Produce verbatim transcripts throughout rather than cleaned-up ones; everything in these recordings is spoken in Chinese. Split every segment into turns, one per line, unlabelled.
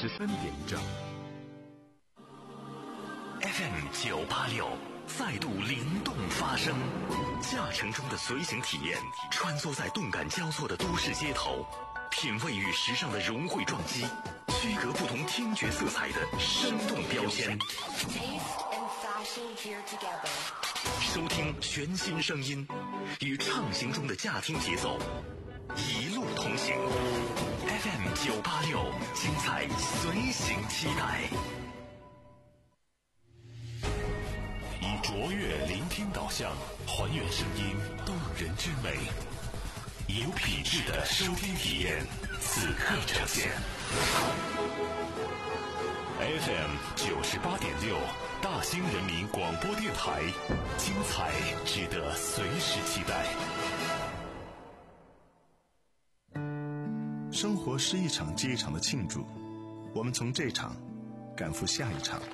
十三点整。
F M 九八六再度灵动发声，驾乘中的随行体验，穿梭在动感交错的都市街头，品味与时尚的融汇撞击，区隔不同听觉色彩的生动标签。收听全新声音，与畅行中的驾听节奏一路同行。F M 九八六，精彩随行期待。以卓越聆听导向，还原声音动人之美，以有品质的收听体验，此刻呈现。F M 九十八点六，大兴人民广播电台，精彩值得随时期待。
生活是一场接一场的庆祝，我们从这场赶赴下一场。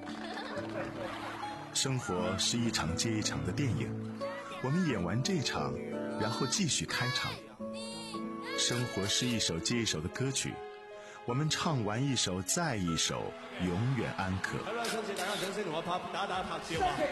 生活是一场接一场的电影，我们演完这场，然后继续开场。生活是一首接一首的歌曲，我们唱完一首再一首，永远安可。好啦，今次大家掌聲同我拍打打拍照啊！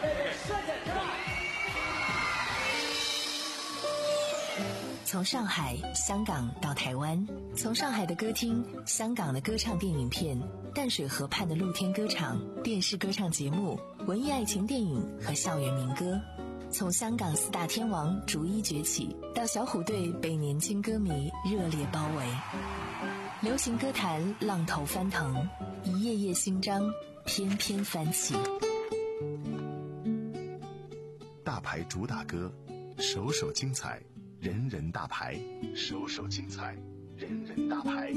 从上海、香港到台湾，从上海的歌厅、香港的歌唱电影片、淡水河畔的露天歌场、电视歌唱节目、文艺爱情电影和校园民歌，从香港四大天王逐一崛起，到小虎队被年轻歌迷热烈包围。流行歌坛浪头翻腾，一页页新章翩翩翻起。
大牌主打歌，首首精彩，人人大牌，首首精彩，人人大牌。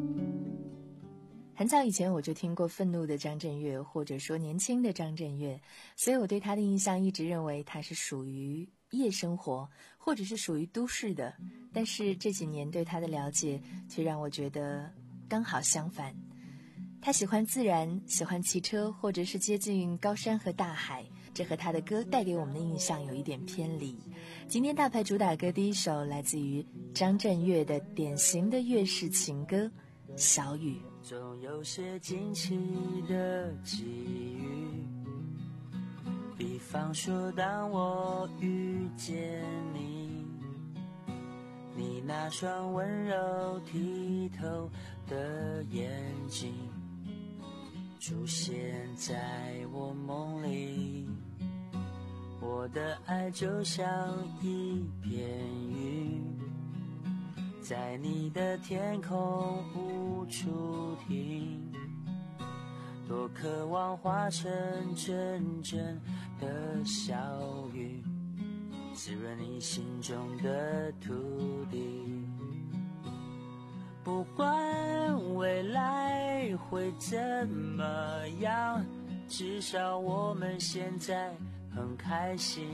很早以前我就听过愤怒的张震岳，或者说年轻的张震岳，所以我对他的印象一直认为他是属于夜生活，或者是属于都市的。但是这几年对他的了解却让我觉得刚好相反，他喜欢自然，喜欢骑车，或者是接近高山和大海，这和他的歌带给我们的印象有一点偏离。今天大牌主打歌第一首来自于张震岳的典型的粤式情歌《小雨》。
总有些惊奇的际遇，比方说当我遇见你，你那双温柔剔透的眼睛出现在我梦里，我的爱就像一片云，在你的天空无处停，多渴望化成阵阵的小雨，滋润你心中的土地。不管未来会怎么样，至少我们现在很开心。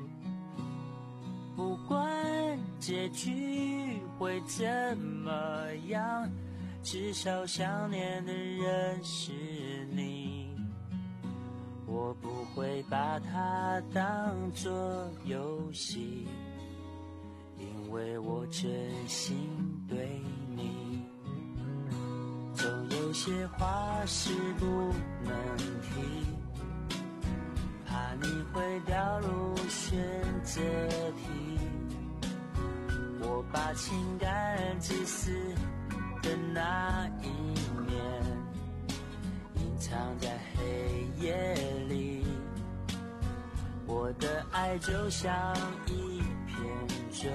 不管结局会怎么样，至少想念的人是你。我不会把它当作游戏，因为我真心对你。总有些话是不能提，怕你会掉入选择题。我把情感自私的那一面隐藏在黑夜里，我的爱就像一片舟，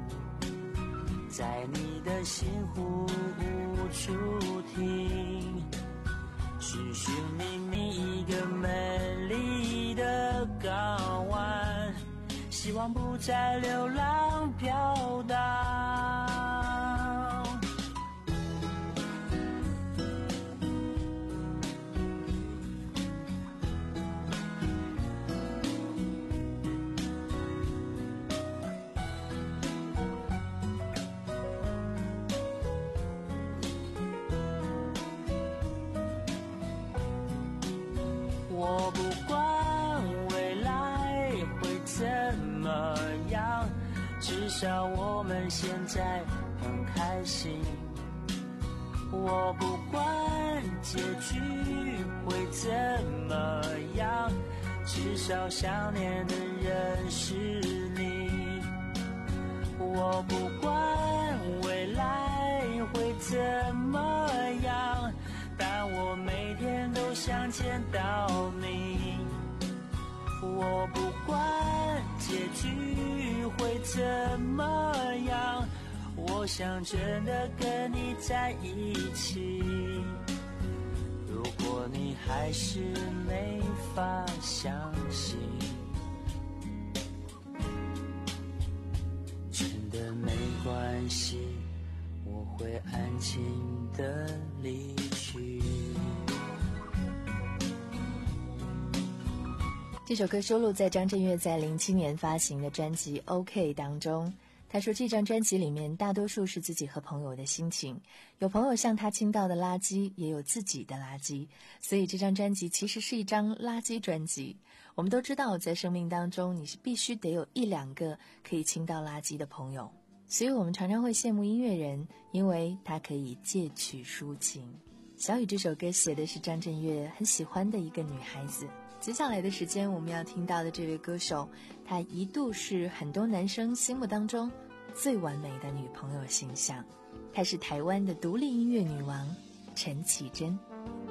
在你的心湖无处停，寻寻觅觅一个美丽的港湾，希望不再流浪飘荡。我不管未来会怎么样，至少我们现在很开心。我不管局会怎么样？至少想念的人是你。我不管未来会怎么样，但我每天都想见到你。我不管结局会怎么样，我想真的跟你在一起。如果你还是没法相信，真的没关系，我会安静的离去。
这首歌收录在张震岳在零七年发行的专辑 OK 当中。他说这张专辑里面大多数是自己和朋友的心情，有朋友向他倾倒的垃圾，也有自己的垃圾，所以这张专辑其实是一张垃圾专辑。我们都知道在生命当中你是必须得有一两个可以倾倒垃圾的朋友，所以我们常常会羡慕音乐人，因为他可以借曲抒情。小雨这首歌写的是张震岳很喜欢的一个女孩子。接下来的时间我们要听到的这位歌手，她一度是很多男生心目当中最完美的女朋友形象。她是台湾的独立音乐女王陈绮贞。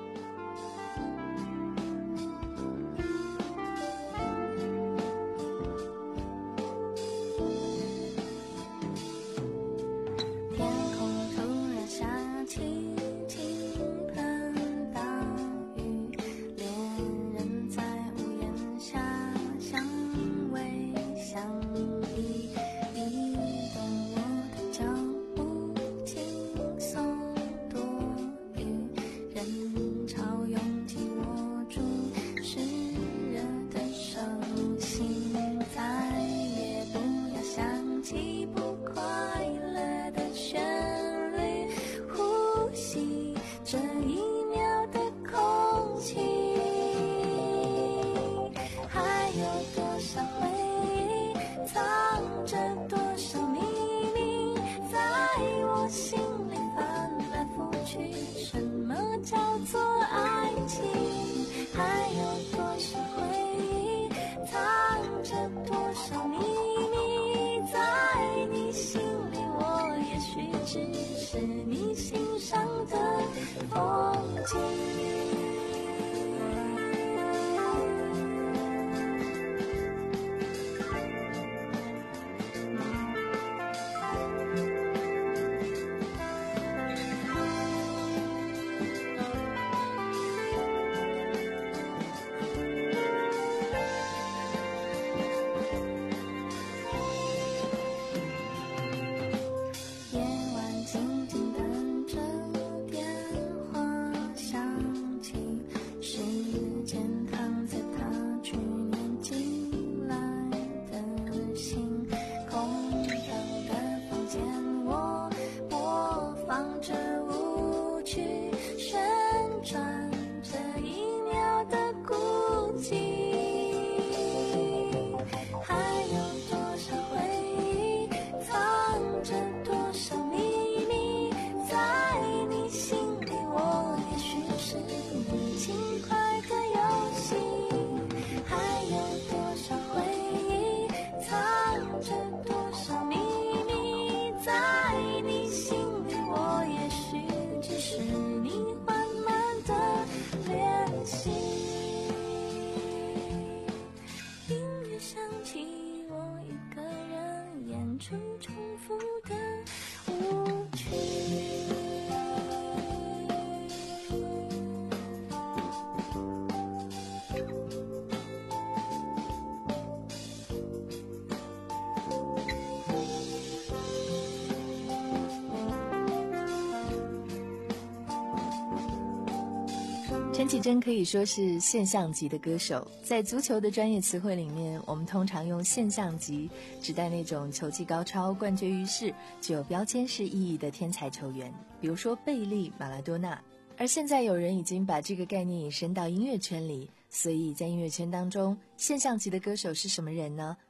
陈绮贞可以说是现象级的歌手，在足球的专业词汇里面，我们通常用现象级指代那种球技高超、冠绝于世、具有标签式意义的天才球员，比如说贝利、马拉多纳。而现在有人已经把这个概念引申到音乐圈里，所以在音乐圈当中，现象级的歌手是什么人呢？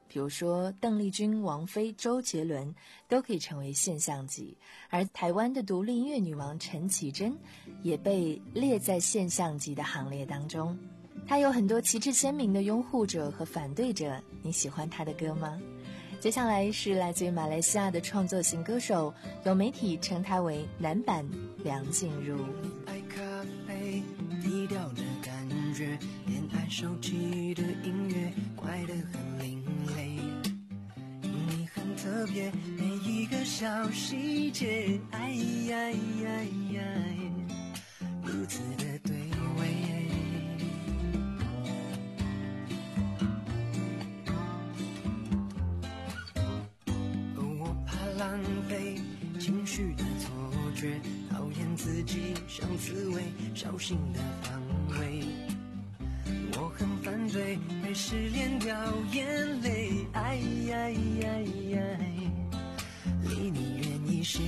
比如说邓丽君、王菲、周杰伦都可以成为现象级，而台湾的独立音乐女王陈绮贞也被列在现象级的行列当中。她有很多旗帜鲜明的拥护者和反对者，你喜欢她的歌吗？接下来是来自于马来西亚的创作型歌手，有媒体称她为男版梁静茹。
爱咖啡，低调的感觉，恋爱手机的音乐，怪得很另类。你很特别，每一个小细节，哎呀呀呀，如此的对味。我怕浪费情绪的错觉，讨厌自己像刺猬，小心的防卫。我很反对被失恋掉眼泪，哎呀呀呀，离你远一些。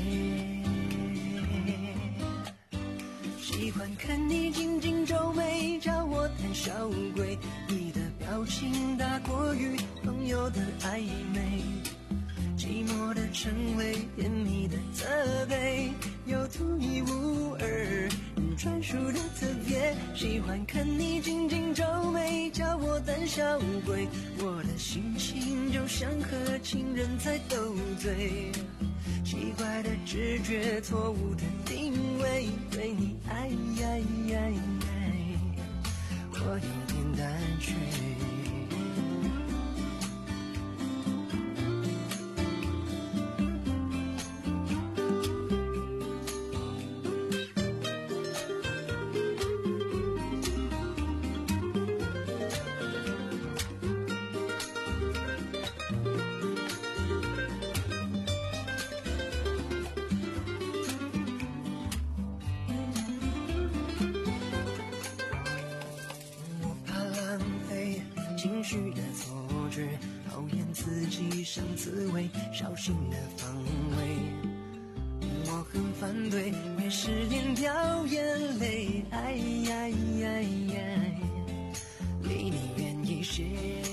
喜欢看你紧紧皱眉，叫我胆小鬼。你的表情大过于朋友的暧昧，寂寞的称谓，甜蜜的责备，有独一无二专属的特别。喜欢看你紧紧皱眉，叫我胆小鬼。我的心情就像和情人在斗嘴，奇怪的直觉，错误的定位，对你爱呀呀呀，我有点胆怯。情绪的错觉，讨厌自己像刺猬，小心的防卫。我很反对被失恋掉眼泪，哎呀呀呀，离你远一些。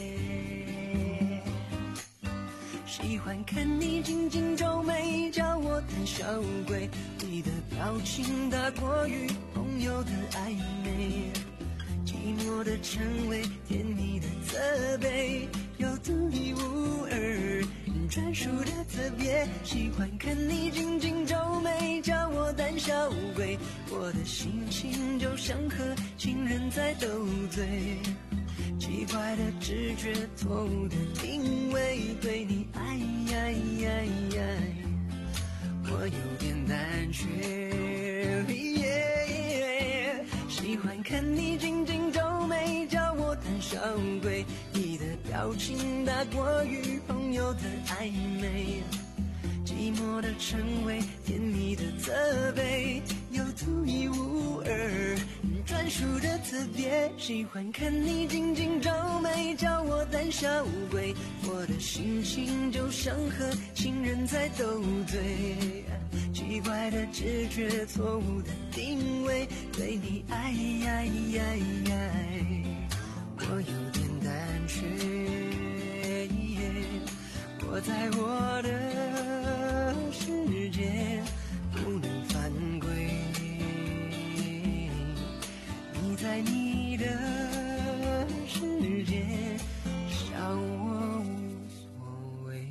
喜欢看你紧紧皱眉，叫我胆小鬼。你的表情大过于朋友的暧昧，寂寞的称谓，甜蜜的责备，有独一无二专属的特别。喜欢看你紧紧皱眉，叫我胆小鬼。我的心情就像和情人在斗嘴，奇怪的直觉，错误的定位，对你爱呀呀呀，我有点胆怯。喜欢看你紧紧皱眉，叫我胆小鬼。你的表情大过于朋友的暧昧，寂寞的称谓，甜蜜的责备，有独一无二专属的特别。喜欢看你紧紧皱眉，叫我胆小鬼。我的心情就像和情人在斗嘴，奇怪的直觉，错误的定位，对你爱呀呀呀，我有点胆怯。我在我的世界不能犯规，你在你的世界笑我无所谓。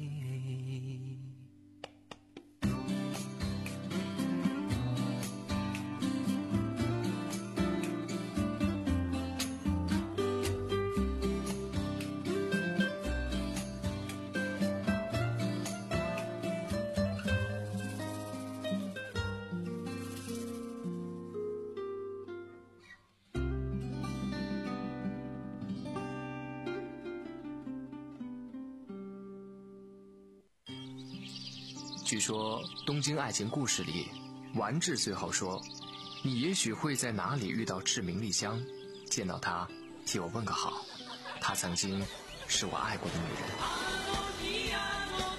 据说《东京爱情故事》里，丸治最后说：“你也许会在哪里遇到志明丽香，见到她，替我问个好。她曾经是我爱过的女人。”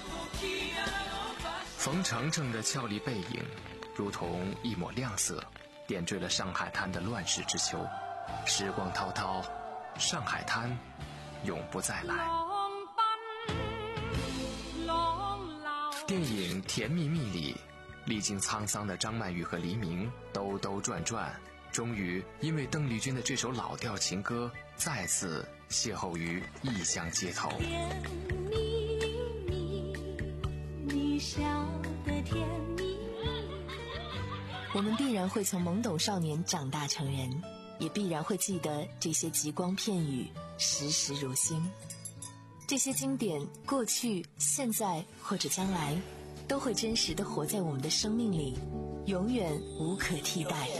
冯程程的俏丽背影，如同一抹亮色，点缀了上海滩的乱世之秋。时光滔滔，上海滩永不再来。 电影《甜蜜蜜》里，历经沧桑的张曼玉和黎明兜兜转转，终于因为邓丽君的这首老调情歌，再次邂逅于异乡街头。
甜蜜蜜，你笑得甜蜜。
我们必然会从懵懂少年长大成人，也必然会记得这些极光片语，时时如新。这些经典，过去、现在或者将来，都会真实地活在我们的生命里，永远无可替代。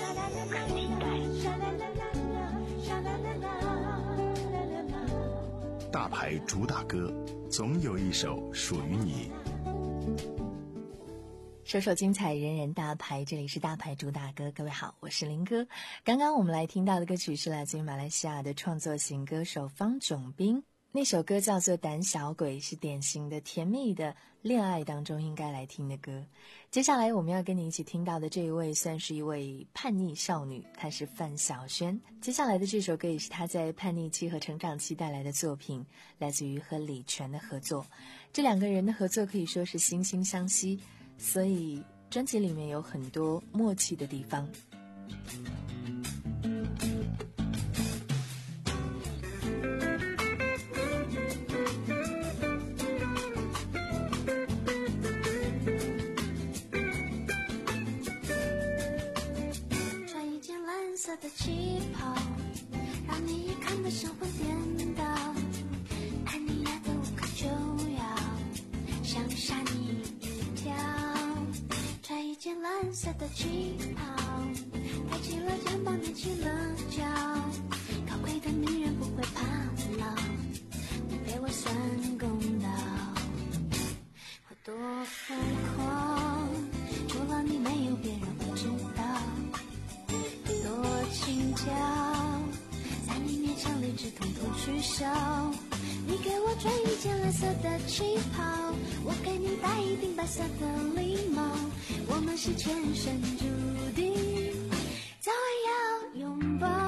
大牌主打歌，总有一首属于你。
首首精彩，人人大牌，这里是大牌主打歌。各位好，我是林哥。刚刚我们来听到的歌曲是来自于马来西亚的创作型歌手方炯斌，那首歌叫做《胆小鬼》，是典型的甜蜜的恋爱当中应该来听的歌。接下来我们要跟你一起听到的这一位算是一位叛逆少女，她是范晓萱。接下来的这首歌也是她在叛逆期和成长期带来的作品，来自于和李泉的合作。这两个人的合作可以说是惺惺相惜，所以专辑里面有很多默契的地方。
色的旗袍，让你一看得神魂颠倒，爱你爱得无可救药，想杀你一条。穿一件蓝色的旗袍，抬起了肩膀，踮起了脚，高贵的女人不会怕老，你陪我算公道。我多疯狂，除了你没有别人会知道。轻巧，在你面前理智统统取消。你给我穿一件蓝色的旗袍，我给你戴一顶白色的礼帽。我们是前生注定，早晚要拥抱。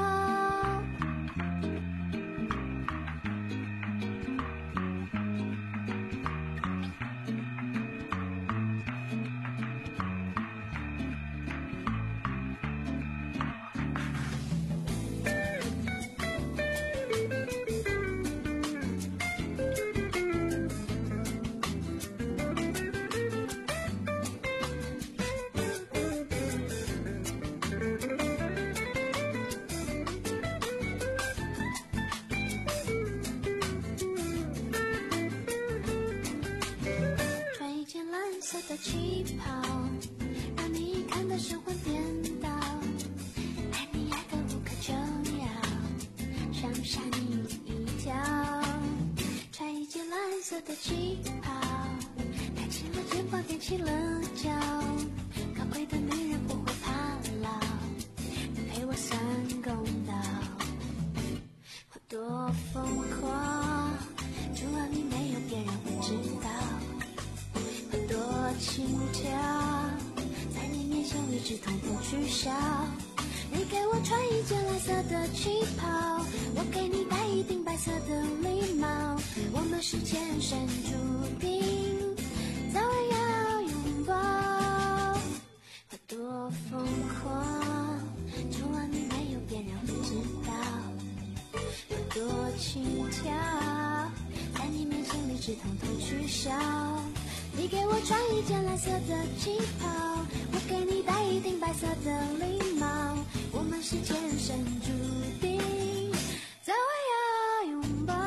的旗袍，让你一看得神魂颠倒，爱你爱得无可救药，想杀你一条。穿一件蓝色的旗袍，抬起了肩膀，踮起了脚，高贵的女人不会怕老，你陪我算公道。我多疯狂，除了你没有别人会知道。多轻巧，在你面前理智统统取消。你给我穿一件蓝色的旗袍，我给你戴一顶白色的礼帽。我们是前生注定，早晚要拥抱。我多疯狂，除了你没有别人会知道。我多轻巧，在你面前理智统统取消。你给我穿一件蓝色的旗袍，我给你戴一顶白色的礼帽。我们是前生注定，早晚要拥抱。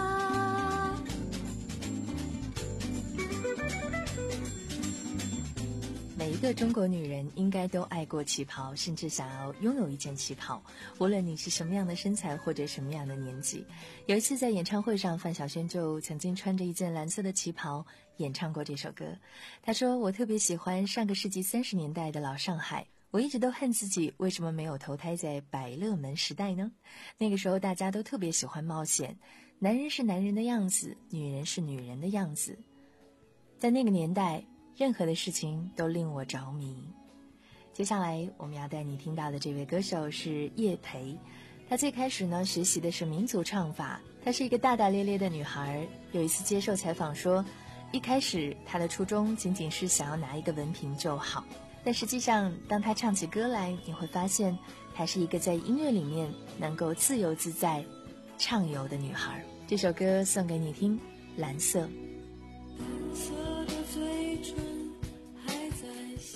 每一个中国女人应该都爱过旗袍，甚至想要拥有一件旗袍，无论你是什么样的身材或者什么样的年纪。有一次在演唱会上，范晓萱就曾经穿着一件蓝色的旗袍演唱过这首歌。她说，我特别喜欢上个世纪三十年代的老上海，我一直都恨自己为什么没有投胎在百乐门时代呢？那个时候大家都特别喜欢冒险，男人是男人的样子，女人是女人的样子。在那个年代，任何的事情都令我着迷。接下来我们要带你听到的这位歌手是叶培，她最开始呢学习的是民族唱法，她是一个大大咧咧的女孩。有一次接受采访说， 一开始他的初衷仅仅是想要拿一个文凭就好，但实际上当他唱起歌来，你会发现她是一个在音乐里面能够自由自在畅游的女孩。这首歌送给你听，蓝色。
蓝色的嘴唇还在笑，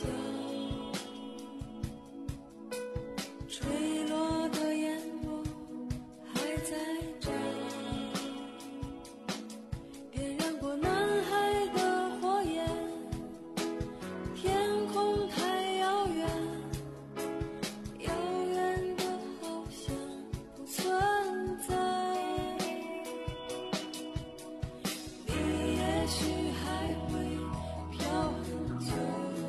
坠落的眼波还在照，点燃过男孩的火焰，天空太遥远，遥远的好像不存在。你也许还会飘很久，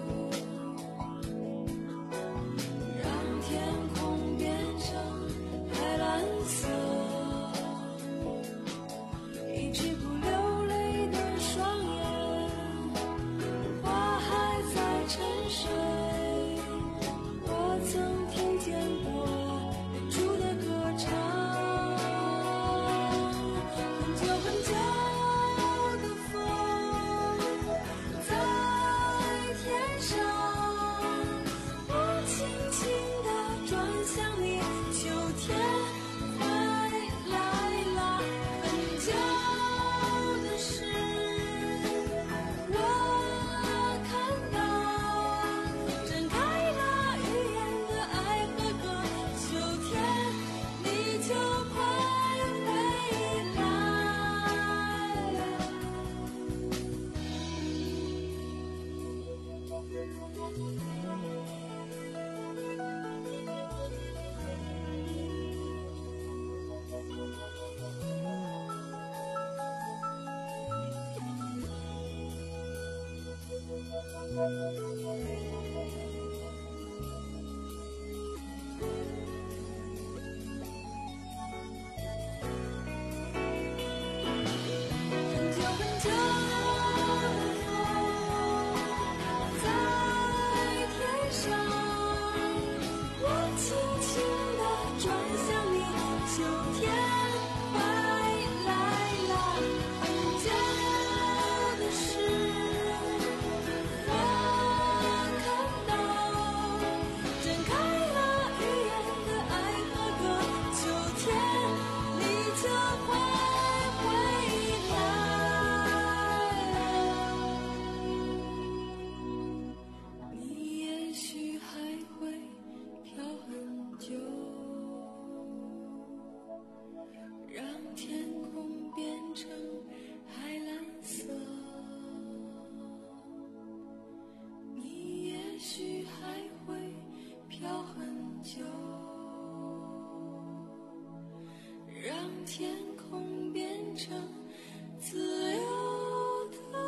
让天空变成海蓝色，一直不流泪的双眼，花还在沉睡。我曾听见过远处的歌唱，很久很久的风在天上，我轻轻地转向你，秋天快来了。很久的事我看到，睁开了语言的爱和歌，秋天你就快回很久很久的风在天上，我轻轻地转向你，秋天快来了。很久的事我看到，睁开了语言的爱和歌，秋天你就快回来。你也许还会飘很久，让天空变成海蓝色。你也许还会飘很久，让天空变成自由的。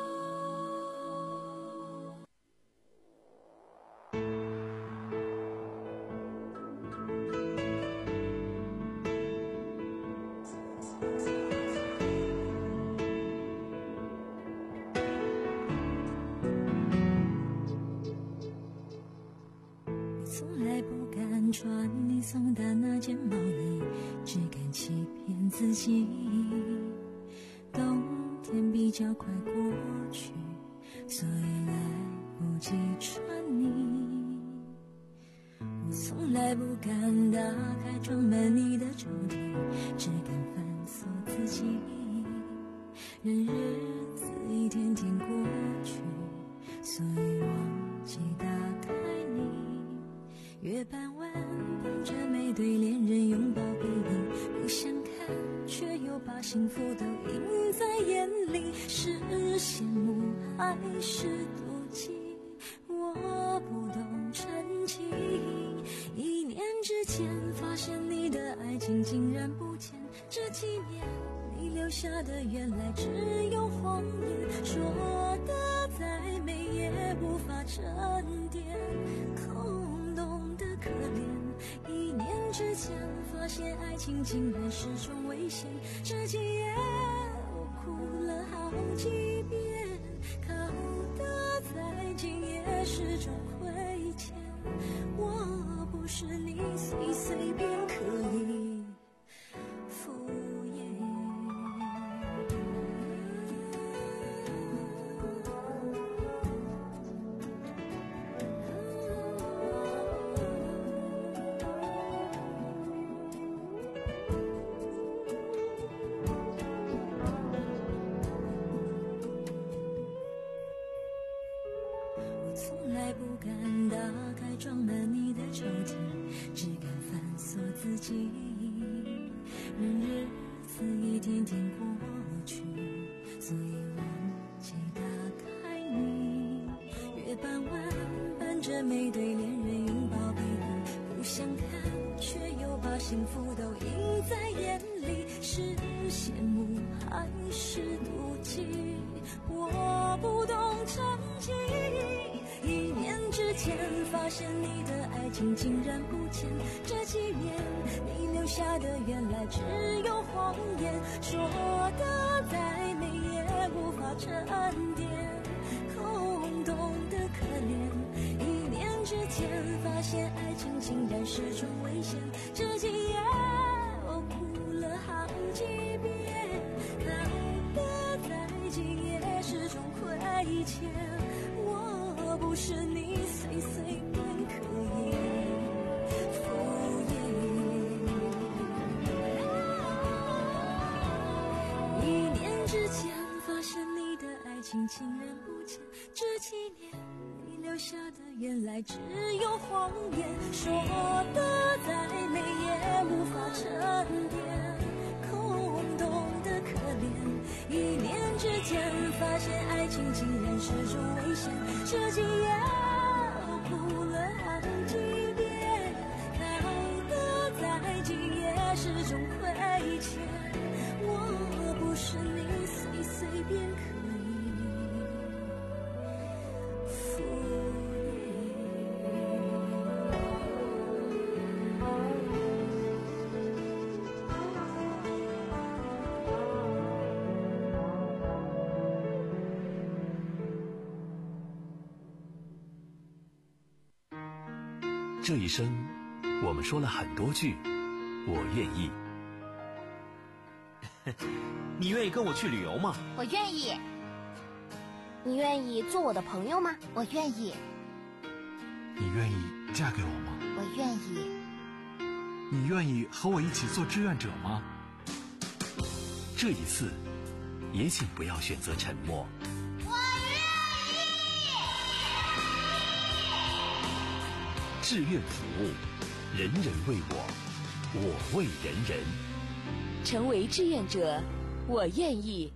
从来不敢穿你送的那件毛衣，只敢欺骗自己。冬天比较快过去，所以来不及穿你。我从来不敢打开装满你的抽屉，只敢反锁自己。任日子一天天过去，所以忘记打开你。月半弯捧着每对恋人拥抱背影，不想看却又把幸福都映在眼里，是羡慕还是妒忌，我不懂珍惜。一念之间发现你的爱情竟然不见，这几年你留下的原来只有谎言，说的再美也无法沉淀，空洞的可怜。一念之间发现爱情竟然是种危险，这几夜我哭了好几遍，靠的再近也是种亏欠。我不是你随随便可以敷衍。 自己，任日子一点点过去，所以忘记打开你。月傍晚伴着每对恋人拥抱背影，不想看却又把幸福都映在眼里，是羡慕还是妒忌，我不懂珍惜。一念之间发现你的爱情竟然不见，这几年你留下的原来只有谎言，说的再美也无法沉淀，空洞的可怜。一念之间发现爱情竟然是种危险，这几夜我哭了好几遍，靠的再近也是种亏欠，我不是你随随便可以敷衍。一念之间发现你的爱情竟然不见，这几年你留下的原来只有谎言，说的再美也无法沉淀，空洞的可怜。一念之间发现爱情竟然是种危险，这几夜我哭了好几遍，靠的再近也是种亏欠，我不是你随随便可以敷
这一生，我们说了很多句“我愿意”。
你愿意跟我去旅游吗？
我愿意。你愿意做我的朋友吗？我愿意。
你愿意嫁给我吗？
我愿意。
你愿意和我一起做志愿者吗？
这一次，也请不要选择沉默。志愿服务，人人为我，我为人人。
成为志愿者，我愿意。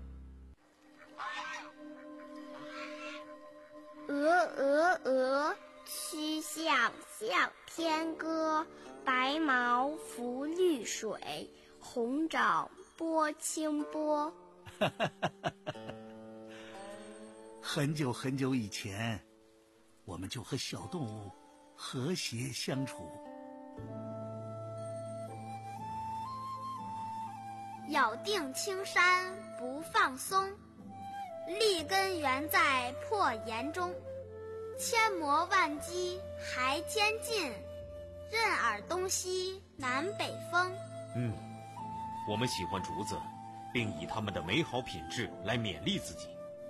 鹅鹅鹅，曲项向天歌。白毛浮绿水，红掌拨清波。
很久很久以前，我们就和小动物和谐相处。
咬定青山不放松，立根原在破岩中。千磨万击还坚劲，任尔东西南北风。
嗯，我们喜欢竹子，并以它们的美好品质来勉励自己。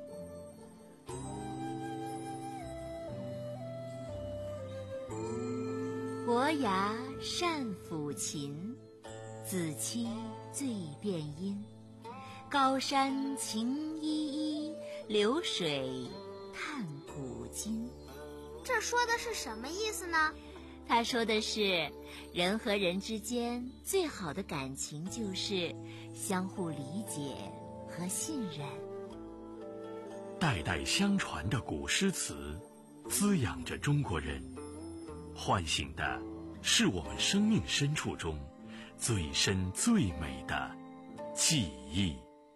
伯牙善抚琴，子期最辨音。高山晴依依，流水叹古今。
这说的是什么意思呢？
他说的是，人和人之间最好的感情就是相互理解和信任。
代代相传的古诗词，滋养着中国人，唤醒的是我们生命深处中最深最美的记忆。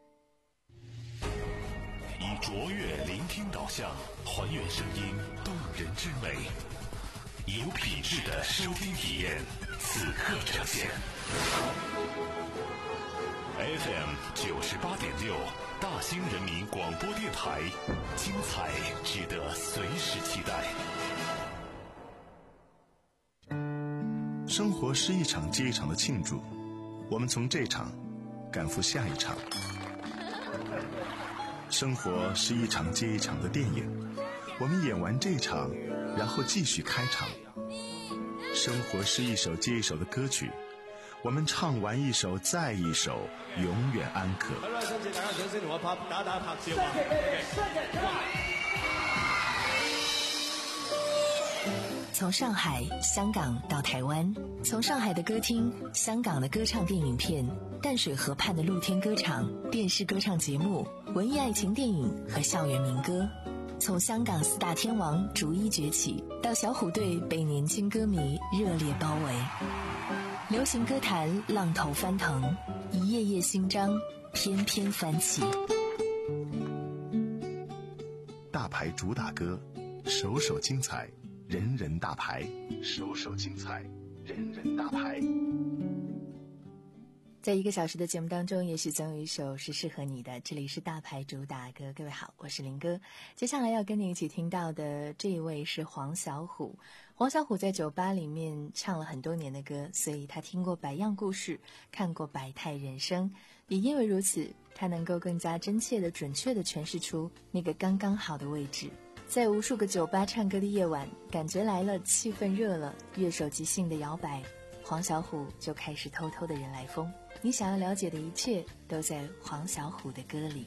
以卓越聆听导向，还原声音动人之美，有品质的收听体验，此刻呈现。F M 九十八点六，大兴人民广播电台，精彩值得随时期待。
生活是一场接一场的庆祝，我们从这场赶赴下一场。生活是一场接一场的电影，我们演完这场，然后继续开场。生活是一首接一首的歌曲，我们唱完一首再一首，永远安可。
好啦，新謝大家掌聲同我拍打打拍照啊！
从上海、香港到台湾，从上海的歌厅、香港的歌唱电影片、淡水河畔的露天歌场、电视歌唱节目、文艺爱情电影和校园民歌，从香港四大天王逐一崛起，到小虎队被年轻歌迷热烈包围，流行歌坛浪头翻腾，一页页新章翩翩翻起。
大牌主打歌，首首精彩，人人大牌，首首精彩，人人大牌。
在一个小时的节目当中，也许总有一首是适合你的。这里是大牌主打歌，各位好，我是林哥。接下来要跟你一起听到的这一位是黄小琥。黄小琥在酒吧里面唱了很多年的歌，所以他听过百样故事，看过百态人生，也因为如此，他能够更加真切的、准确的诠释出那个刚刚好的位置。在无数个酒吧唱歌的夜晚，感觉来了，气氛热了，乐手即兴的摇摆，黄小琥就开始偷偷的人来疯。你想要了解的一切都在黄小琥的歌里。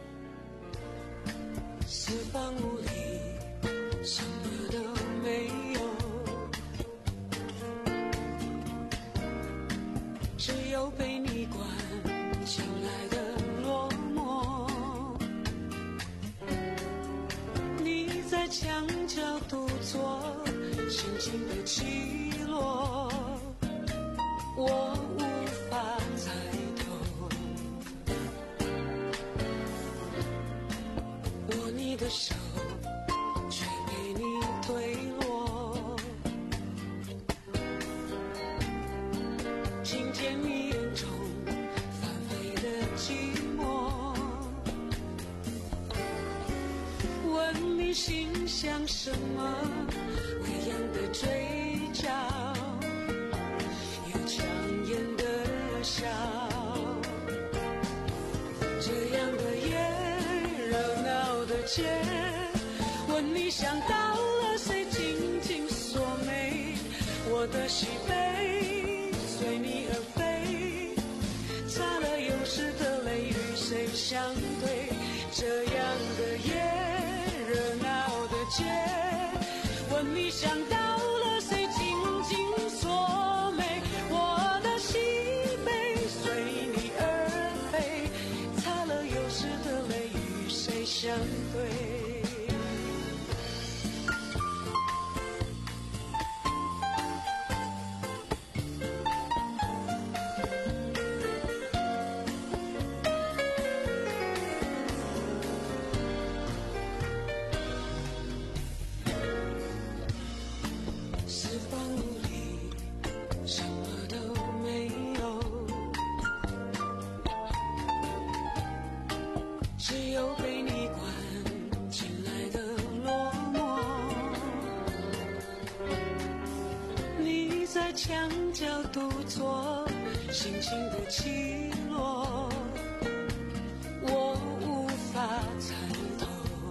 四方无力，什么都没有，只有被你关进来的落寞。你在墙角独坐，心情的起落，我无法猜透。握你的手，却被你推落。听见你眼中翻飞的寂寞。问你心想什么？微扬的嘴角。强颜的笑，这样的夜，热闹的街，问你想到了谁，紧紧锁眉，我的喜悲随你而飞，擦了有时的泪与谁相对，这样的夜，热闹的街，问你想到了谁，紧紧锁眉，我的喜悲随你而飞，擦了有时的泪与谁相对。四方无力，什么都没有，只有被你关进来的落寞。你在墙角独坐，心情的起落，我无法猜透。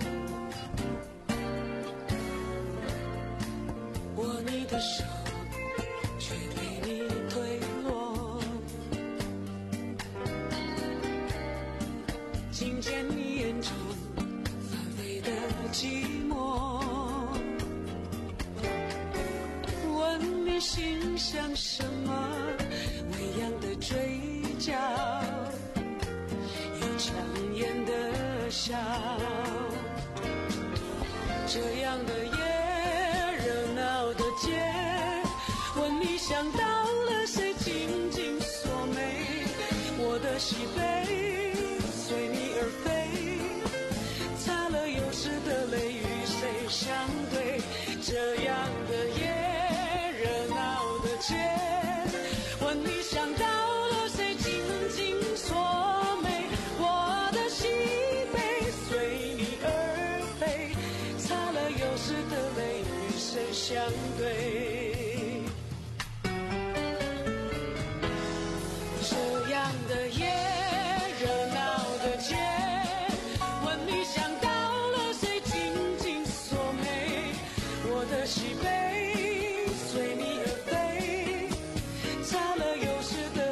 握你的手，却被你推落。听见你眼中翻飞的寂寞。问你心想什么？微扬的嘴角，有强颜的笑。这样的夜，热闹的街，问你想到了谁，紧紧锁眉，我的喜悲随你而飞，擦了有时的泪与谁相对，这样的夜，热闹的街，问你想到了谁，紧紧锁眉，我的喜悲随你而飞，擦了有时的泪与谁相对，这样的夜，热闹的街，问你想到了谁，紧紧锁眉，我的喜悲随你而飞，擦了有时的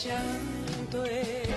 相对。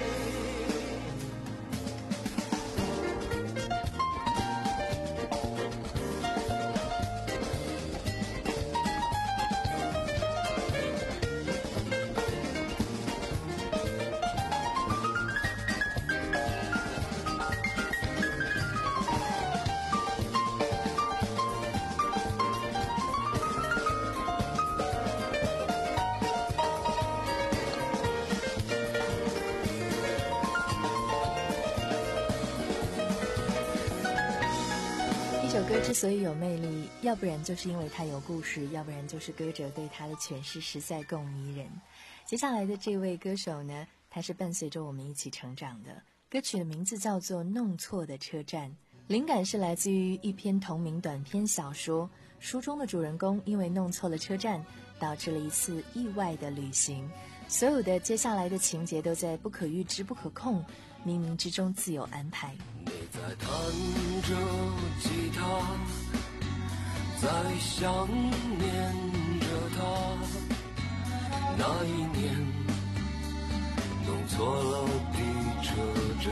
一首歌之所以有魅力，要不然就是因为它有故事，要不然就是歌者对它的诠释实在够迷人。接下来的这位歌手呢，他是伴随着我们一起成长的。歌曲的名字叫做《弄错的车站》，灵感是来自于一篇同名短篇小说，书中的主人公因为弄错了车站，导致了一次意外的旅行，所有的接下来的情节都在不可预知、不可控、冥冥之中自有安排。
你在弹着吉他，在想念着他。那一年弄错了的车站，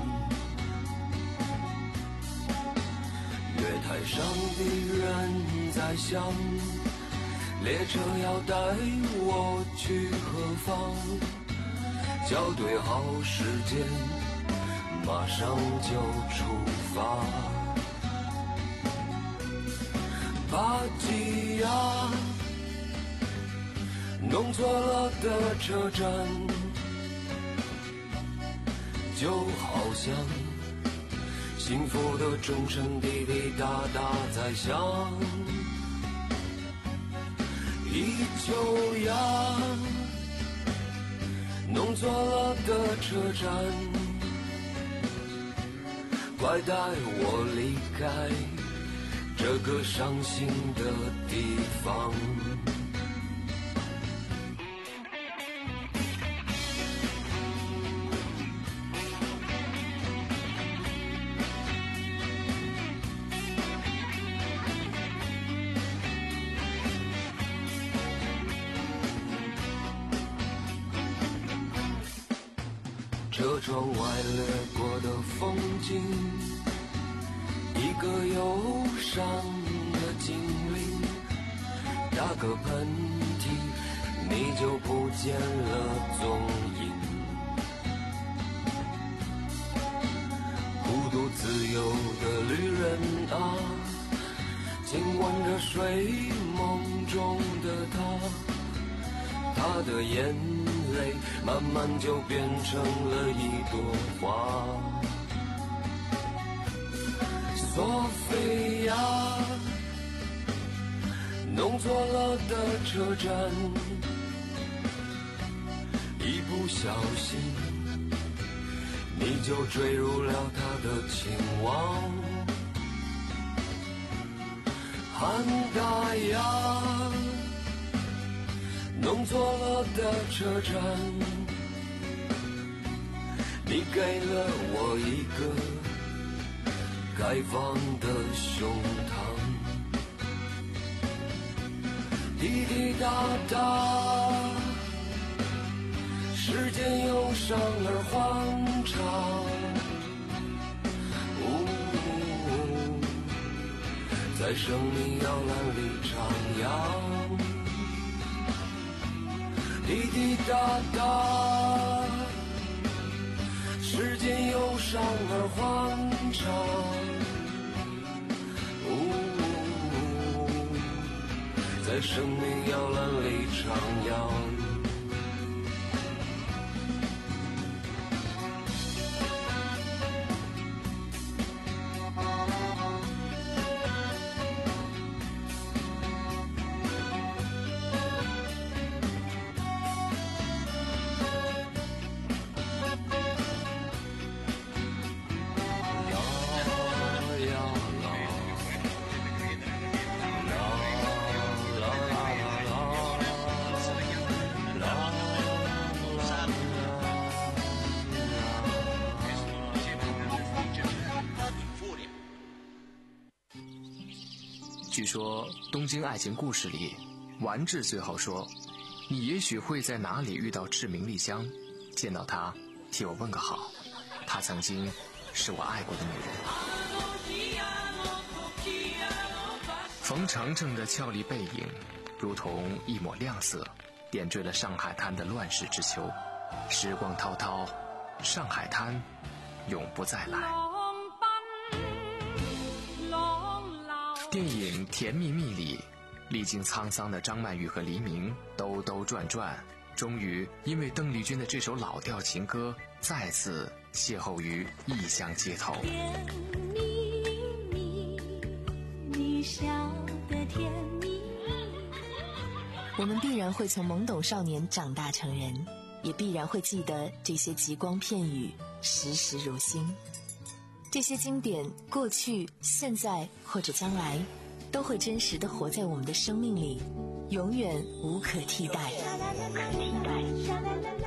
月台上的人在想，列车要带我去何方？校对好时间，马上就出发。巴吉亚，弄错了的车站，就好像幸福的钟声滴滴答答在响。一九呀，弄错了的车站，快带我离开这个伤心的地方。车窗外掠过的风景，一个忧伤的精灵，打个喷嚏你就不见了踪影。孤独自由的旅人啊，亲吻着睡梦中的他，他的眼泪慢慢就变成了一朵花。索菲亚，弄错了的车站，一不小心你就坠入了他的情网。汉达亚，弄错了的车站，你给了我一个开放的胸膛。滴滴答答，时间忧伤而欢畅。呜，在生命摇篮里徜徉。滴滴答答，时间忧伤而欢畅。在生命摇篮里徜徉。
据说《东京爱情故事》里，丸治最后说：“你也许会在哪里遇到志明莉香， 见到她替我问个好，她曾经是我爱过的女人。冯程程的俏丽背影如同一抹亮色，点缀了上海滩的乱世之秋。时光滔滔，上海滩永不再来。电影《甜蜜蜜》里，历经沧桑的张曼玉和黎明兜兜转转，终于因为邓丽君的这首老调情歌再次邂逅于异乡街头。
甜蜜蜜，你笑得甜蜜。
我们必然会从懵懂少年长大成人，也必然会记得这些极光片语，时时如新。这些经典，过去、现在或者将来，都会真实地活在我们的生命里，永远无可替代。无可替代。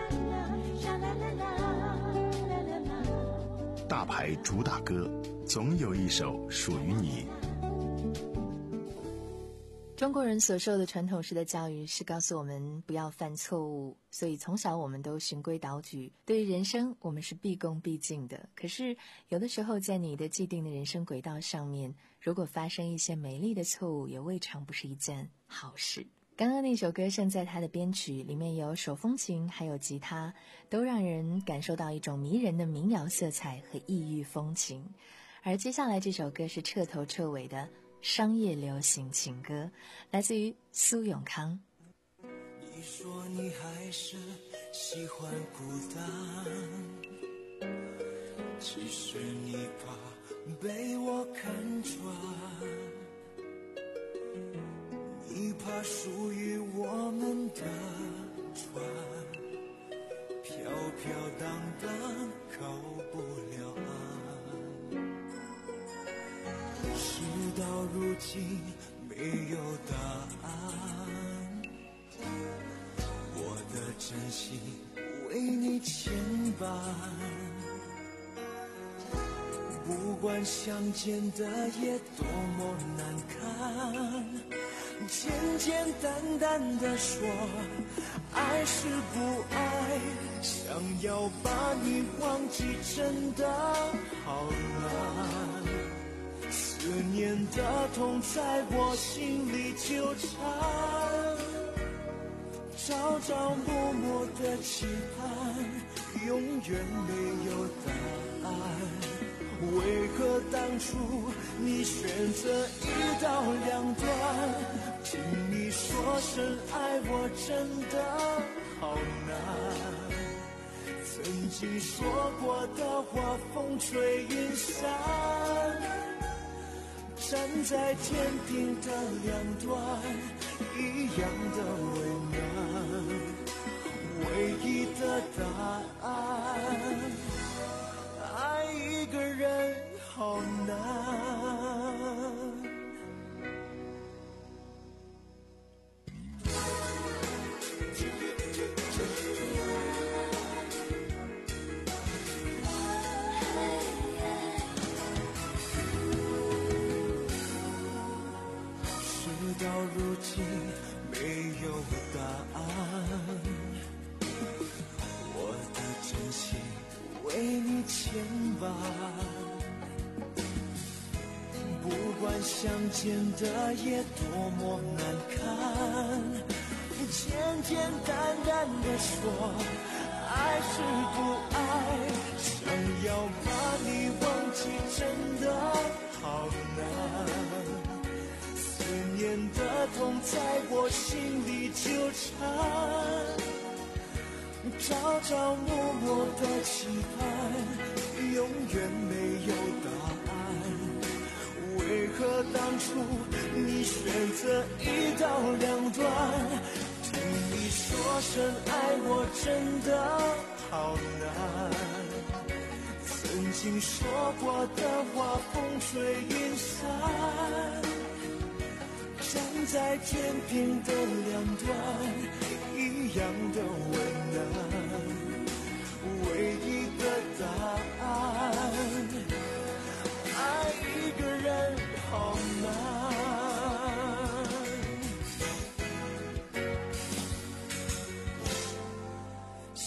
大牌主打歌，总有一首属于你。
中国人所受的传统式的教育是告诉我们不要犯错误，所以从小我们都循规蹈矩，对于人生我们是毕恭毕敬的。可是有的时候在你的既定的人生轨道上面，如果发生一些美丽的错误，也未尝不是一件好事。刚刚那首歌胜在它的编曲里面有手风琴还有吉他，都让人感受到一种迷人的民谣色彩和异域风情。而接下来这首歌是彻头彻尾的商业流行情歌，来自于苏永康。
你说你还是喜欢孤单，其实你怕被我看穿，你怕属于我们的船飘飘荡荡靠不了岸，事到如今没有答案，我的真心为你牵绊，不管相见的夜多么难堪，简简单单的说爱是不爱，想要把你忘记真的好难，思念的痛在我心里纠缠，朝朝暮暮的期盼永远没有答案，为何当初你选择一刀两断，听你说声爱我真的好难，曾经说过的话风吹云散，站在天平的两端一样的为难，唯一的答案，爱一个人好难。事到如今没有答案，我的真心为你牵绊，不管相见的夜多么难堪，简简单单的说爱是不爱，想要把你忘记真的好难，思念的痛在我心里纠缠，朝朝暮暮的期盼永远没有答案，为何当初你选择一刀两断，听你说声爱我真的好难，曾经说过的话风吹云散，站在天平的两端一样的为难，唯一的答案，爱一个人好难。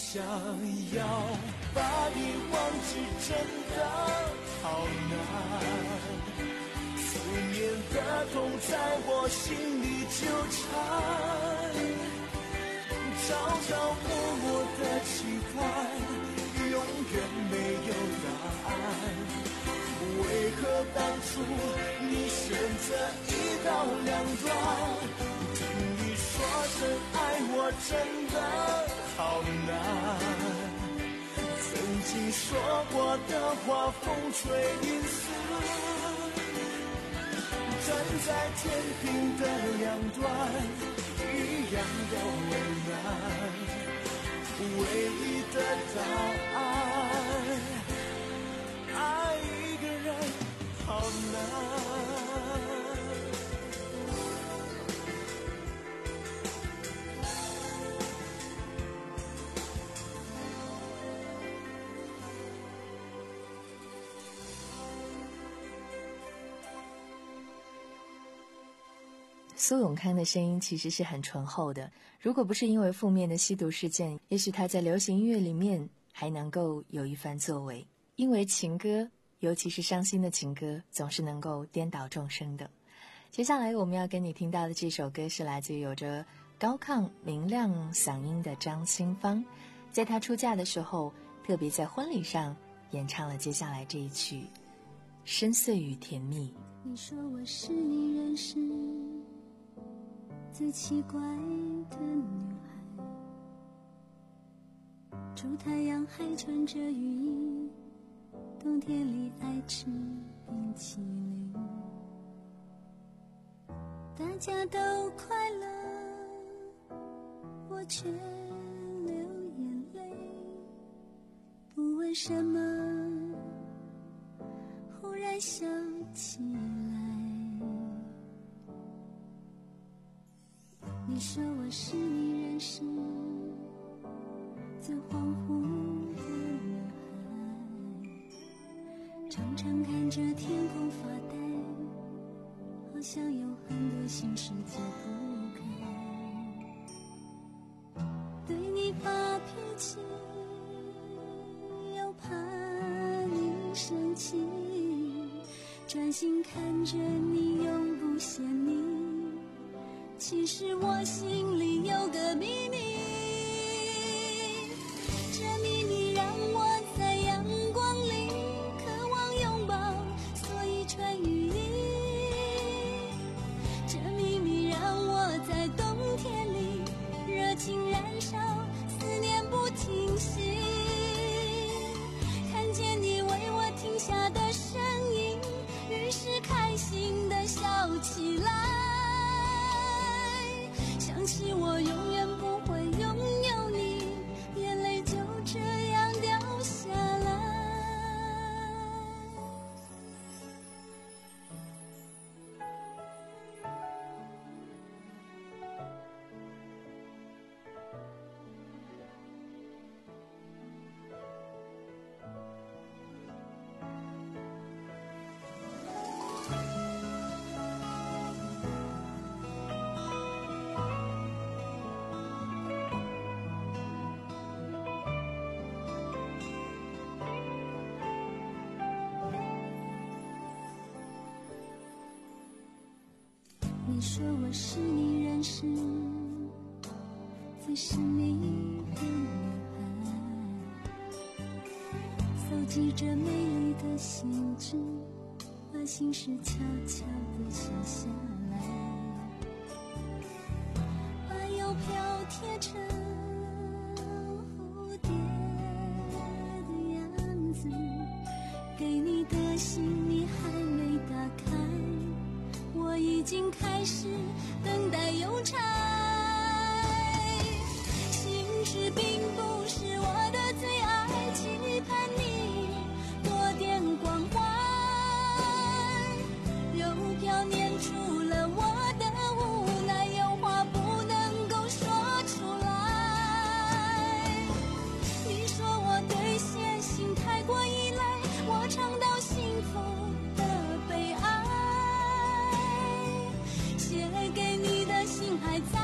想要把你忘记真的好难，思念的痛在我心里纠缠，朝朝暮暮的期盼永远没有答案，为何当初你选择一刀两断，听你说真爱我真的好难，曾经说过的话风吹云散，站在天平的两端一样的为难，唯一的答案，爱一个人好难。
苏永康的声音其实是很醇厚的，如果不是因为负面的吸毒事件，也许他在流行音乐里面还能够有一番作为。因为情歌，尤其是伤心的情歌，总是能够颠倒众生的。接下来我们要跟你听到的这首歌是来自于有着高亢明亮嗓音的张清芳，在她出嫁的时候，特别在婚礼上演唱了接下来这一曲《深邃与甜蜜》。
你说我是你认识最奇怪的女孩，出太阳还穿着雨衣，冬天里爱吃冰淇淋，大家都快乐，我却流眼泪，不问什么，忽然想起来，你说我是你认识最恍惚的女孩，常常看着天空发呆，好像有很多心事解不开，对你发脾气又怕你生气，专心看着你永不嫌你，其实我心里有个秘密，这秘密让我在阳光里渴望拥抱，所以穿雨衣，这秘密让我在冬天里热情燃烧，思念不停息，看见你为我停下的身影，于是开心地笑起来，想起我永远不会拥有你，眼泪就这样掉下来。你说我是你认识最神秘的女孩，搜集着美丽的信纸，把心事悄悄地写下来，把邮票贴成蝴蝶的样子，给你的信你还没打开，我已经开始等待邮差，心事并不是我的最爱，期盼你多点关怀，邮票念出了我的无奈，有话不能够说出来，你说我对写信太过依赖，我尝到幸福的悲哀，写给你的信还在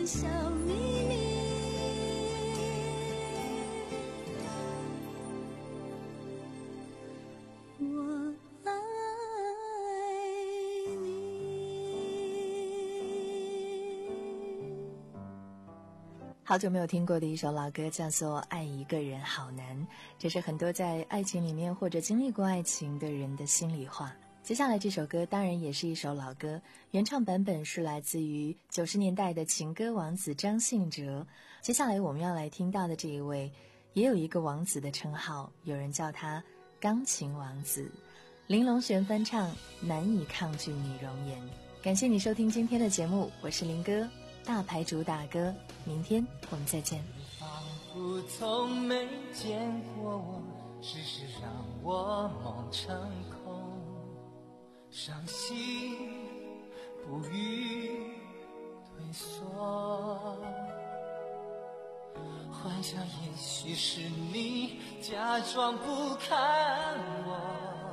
小秘密。我爱
好久没有听过的一首老歌，叫做《爱一个人好难》，这是很多在爱情里面或者经历过爱情的人的心里话。接下来这首歌当然也是一首老歌，原唱版本是来自于九十年代的情歌王子张信哲。接下来我们要来听到的这一位也有一个王子的称号，有人叫他钢琴王子。林隆璇翻唱《难以抗拒你容颜》。感谢你收听今天的节目，我是林哥，大牌主打歌，明天我们再见。
仿佛从没见过我，只是让我梦成空，伤心不语退缩，幻想也许是你假装不看我，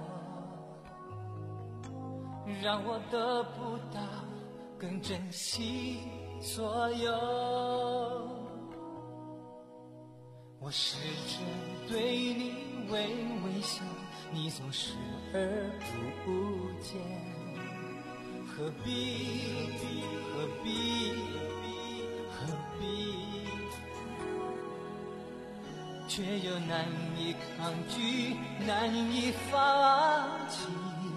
让我得不到更珍惜所有。我试着对你微微笑，你总视而不见，何必何必何必，却又难以抗拒，难以放弃。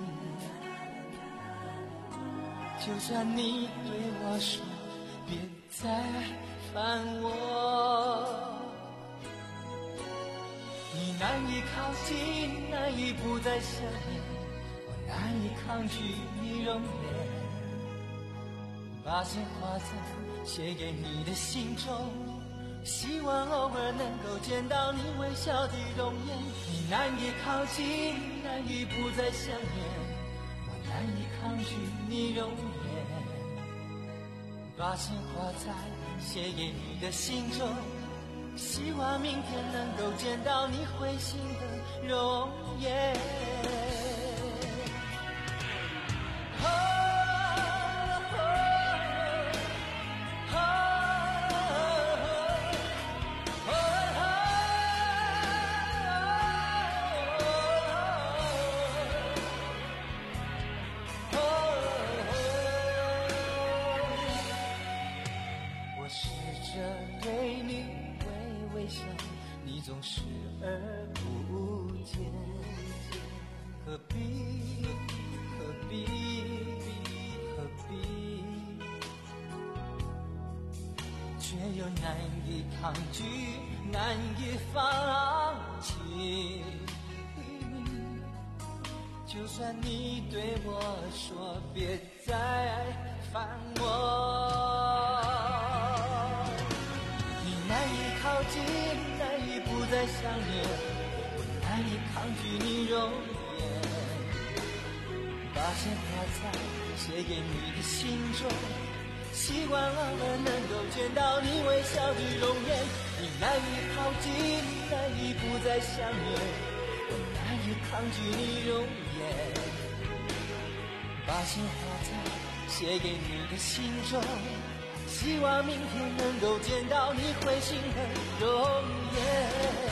就算你对我说别再烦我，你难以靠近，难以不再想念，我难以抗拒你容颜，把心画在写给你的信中，希望偶尔能够见到你微笑的容颜。你难以靠近，难以不再想念，我难以抗拒你容颜，把心画在写给你的信中，希望明天能够见到你会心的容颜。我试着对你微微笑，你总视而不见，何必何必何必，却又难以抗拒，难以放弃。就算你对我说别再烦我，你难以靠近，难以不再想念，我难以抗拒你容颜，把心画在写给你的信中，希望偶尔能够见到你微笑的容颜。你难以靠近，难以不再想念，我难以抗拒你容颜，把心画在写给你的信中，希望明天能够见到你会心的容颜。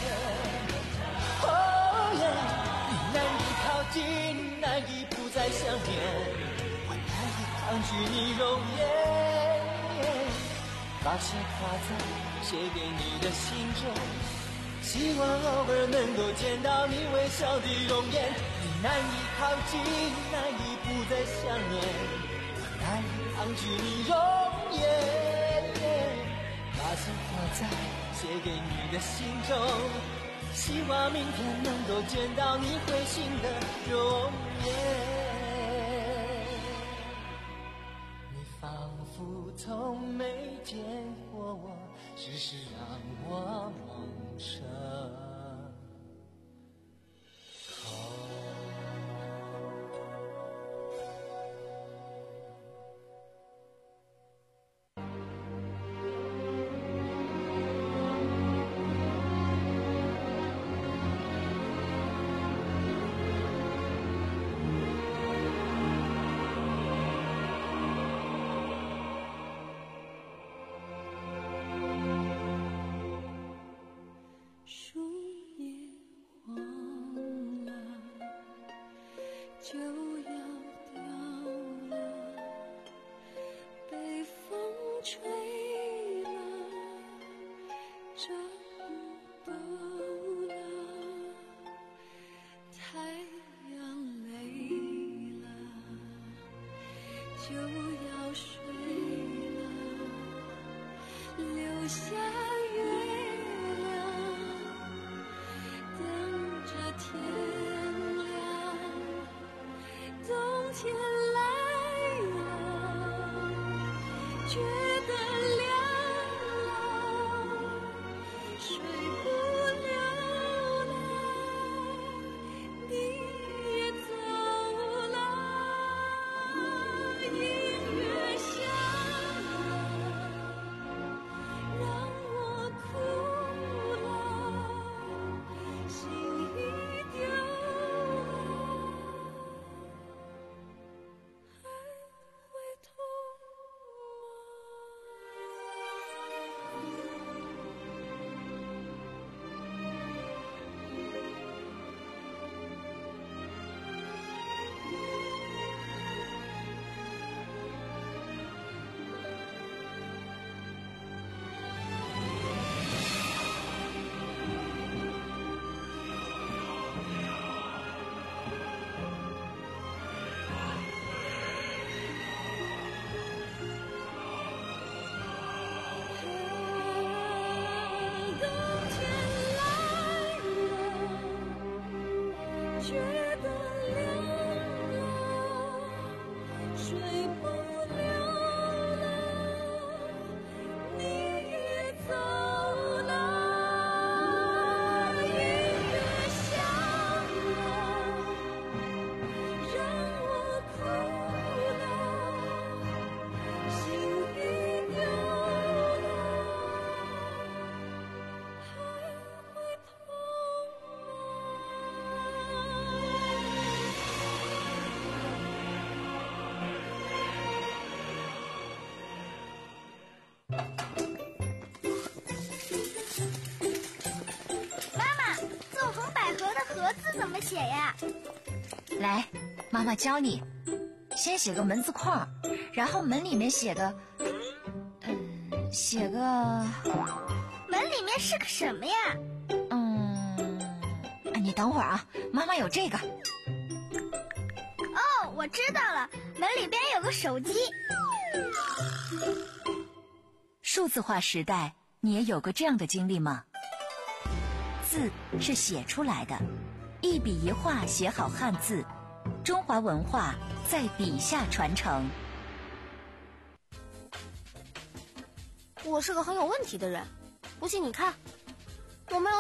哦耶，你难以靠近，难以不再想念，我难以抗拒你容颜，把心画在写给你的信中，希望偶尔能够见到你微笑的容颜。你难以靠近，难以不再想念，我难以抗拒你容颜，把心画在写给你的信中，希望明天能够见到你会心的容颜。你仿佛从没见过我，只是让我梦成
吹了，争斗了，太阳累了，就要睡了，留下月亮，等着天亮，冬天来了，觉得凉了，睡不了了，你也走了，音乐响了，让我哭了，心已丢了，还会痛冬天来了，觉得凉了，睡不了了，你也走了，音乐响了，让我哭了，心已丢了，还会痛
妈妈，纵横捭阖的阖字怎么写呀？
来，妈妈教你，先写个门字框，然后门里面写个，嗯，写个，
门里面是个什么呀？
嗯，哎，你等会儿啊，妈妈有这个，
哦，我知道了，门里边有个手机。
数字化时代，你也有过这样的经历吗？字是写出来的，一笔一画写好汉字，中华文化在笔下传承。
我是个很有问题的人，不信你看，我没有